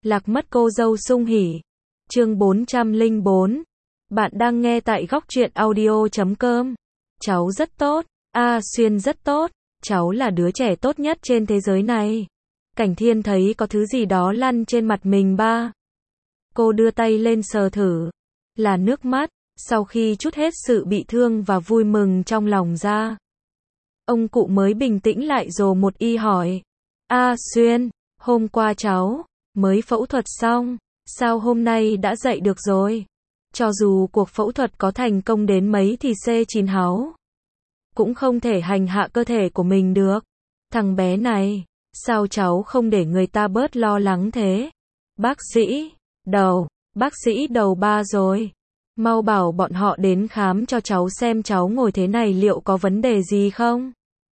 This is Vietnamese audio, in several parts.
Lạc mất cô dâu sung hỉ. Chương 404. Bạn đang nghe tại góc truyện audio.com. Cháu rất tốt. Xuyên rất tốt. Cháu là đứa trẻ tốt nhất trên thế giới này. Cảnh Thiên thấy có thứ gì đó lăn trên mặt mình ba. Cô đưa tay lên sờ thử. Là nước mắt. Sau khi trút hết sự bị thương và vui mừng trong lòng ra, ông cụ mới bình tĩnh lại rồi một y hỏi. Xuyên, hôm qua cháu mới phẫu thuật xong, sao hôm nay đã dậy được rồi? Cho dù cuộc phẫu thuật có thành công đến mấy thì C9 háu cũng không thể hành hạ cơ thể của mình được. Thằng bé này, sao cháu không để người ta bớt lo lắng thế? Bác sĩ đầu ba rồi. Mau bảo bọn họ đến khám cho cháu xem cháu ngồi thế này liệu có vấn đề gì không?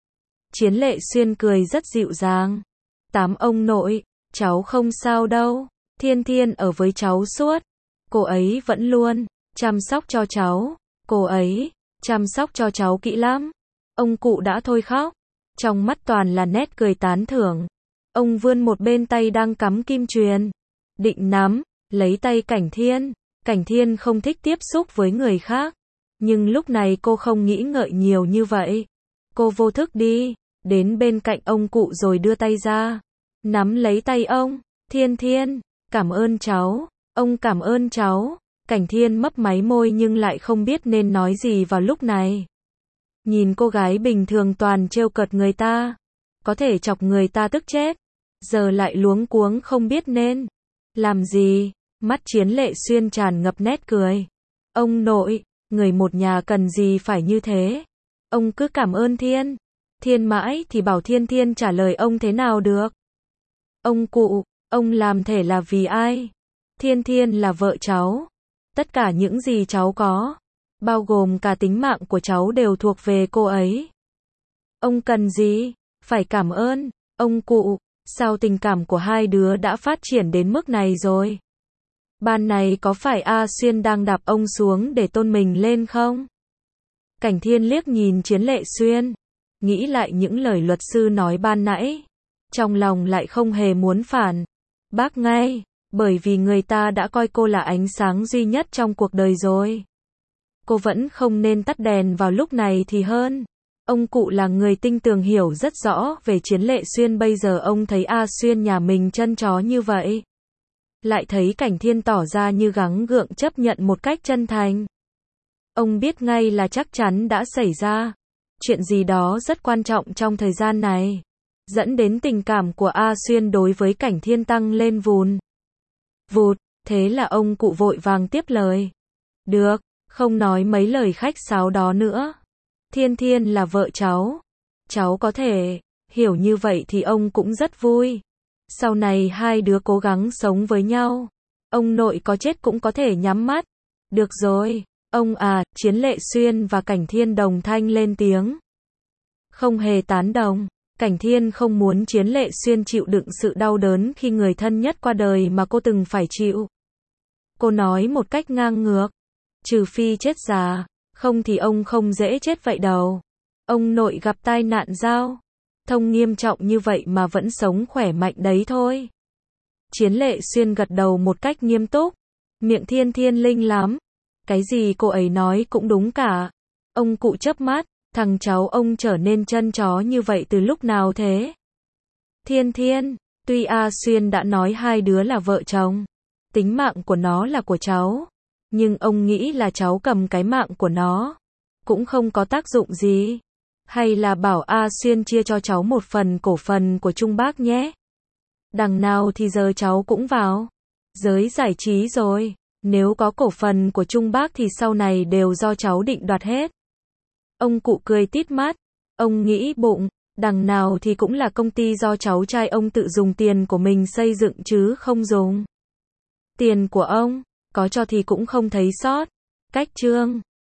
Chiến Lệ Xuyên cười rất dịu dàng. Tám ông nội, cháu không sao đâu. Thiên Thiên ở với cháu suốt. Cô ấy vẫn luôn chăm sóc cho cháu. Cô ấy chăm sóc cho cháu kỹ lắm. Ông cụ đã thôi khóc. Trong mắt toàn là nét cười tán thưởng. Ông vươn một bên tay đang cắm kim chuyền, định nắm lấy tay Cảnh Thiên. Cảnh Thiên không thích tiếp xúc với người khác. Nhưng lúc này cô không nghĩ ngợi nhiều như vậy. Cô vô thức đi đến bên cạnh ông cụ rồi đưa tay ra, nắm lấy tay ông. Thiên Thiên, cảm ơn cháu. Ông cảm ơn cháu. Cảnh Thiên mấp máy môi nhưng lại không biết nên nói gì vào lúc này. Nhìn cô gái bình thường toàn trêu cợt người ta, có thể chọc người ta tức chết, giờ lại luống cuống không biết nên làm gì. Mắt Chiến Lệ Xuyên tràn ngập nét cười. Ông nội, người một nhà cần gì phải như thế? Ông cứ cảm ơn Thiên Thiên mãi thì bảo Thiên Thiên trả lời ông thế nào được? Ông cụ, ông làm thể là vì ai? Thiên Thiên là vợ cháu. Tất cả những gì cháu có, bao gồm cả tính mạng của cháu đều thuộc về cô ấy. Ông cần gì phải cảm ơn? Ông cụ, sao tình cảm của hai đứa đã phát triển đến mức này rồi? Ban này có phải Xuyên đang đạp ông xuống để tôn mình lên không? Cảnh Thiên liếc nhìn Chiến Lệ Xuyên, nghĩ lại những lời luật sư nói ban nãy, trong lòng lại không hề muốn phản bác ngay, bởi vì người ta đã coi cô là ánh sáng duy nhất trong cuộc đời rồi. Cô vẫn không nên tắt đèn vào lúc này thì hơn. Ông cụ là người tinh tường hiểu rất rõ về Chiến Lệ Xuyên. Bây giờ ông thấy Xuyên nhà mình chân chó như vậy, lại thấy Cảnh Thiên tỏ ra như gắng gượng chấp nhận một cách chân thành, ông biết ngay là chắc chắn đã xảy ra chuyện gì đó rất quan trọng trong thời gian này, dẫn đến tình cảm của Xuyên đối với Cảnh Thiên tăng lên vùn vụt. Thế là ông cụ vội vàng tiếp lời. Được, không nói mấy lời khách sáo đó nữa. Thiên Thiên là vợ cháu có thể hiểu như vậy thì ông cũng rất vui. Sau này hai đứa cố gắng sống với nhau, ông nội có chết cũng có thể nhắm mắt. Được rồi, ông Chiến Lệ Xuyên và Cảnh Thiên đồng thanh lên tiếng. Không hề tán đồng. Cảnh Thiên không muốn Chiến Lệ Xuyên chịu đựng sự đau đớn khi người thân nhất qua đời mà cô từng phải chịu. Cô nói một cách ngang ngược. Trừ phi chết già, không thì ông không dễ chết vậy đâu. Ông nội gặp tai nạn giao thông nghiêm trọng như vậy mà vẫn sống khỏe mạnh đấy thôi. Chiến Lệ Xuyên gật đầu một cách nghiêm túc. Miệng Thiên Thiên linh lắm. Cái gì cô ấy nói cũng đúng cả. Ông cụ chớp mắt. Thằng cháu ông trở nên chân chó như vậy từ lúc nào thế? Thiên Thiên, tuy Xuyên đã nói hai đứa là vợ chồng, tính mạng của nó là của cháu, nhưng ông nghĩ là cháu cầm cái mạng của nó cũng không có tác dụng gì. Hay là bảo Xuyên chia cho cháu một phần cổ phần của Trung Bác nhé. Đằng nào thì giờ cháu cũng vào giới giải trí rồi, nếu có cổ phần của Trung Bác thì sau này đều do cháu định đoạt hết. Ông cụ cười tít mắt. Ông nghĩ bụng, đằng nào thì cũng là công ty do cháu trai ông tự dùng tiền của mình xây dựng chứ không dùng tiền của ông, có cho thì cũng không thấy sót. Cách chương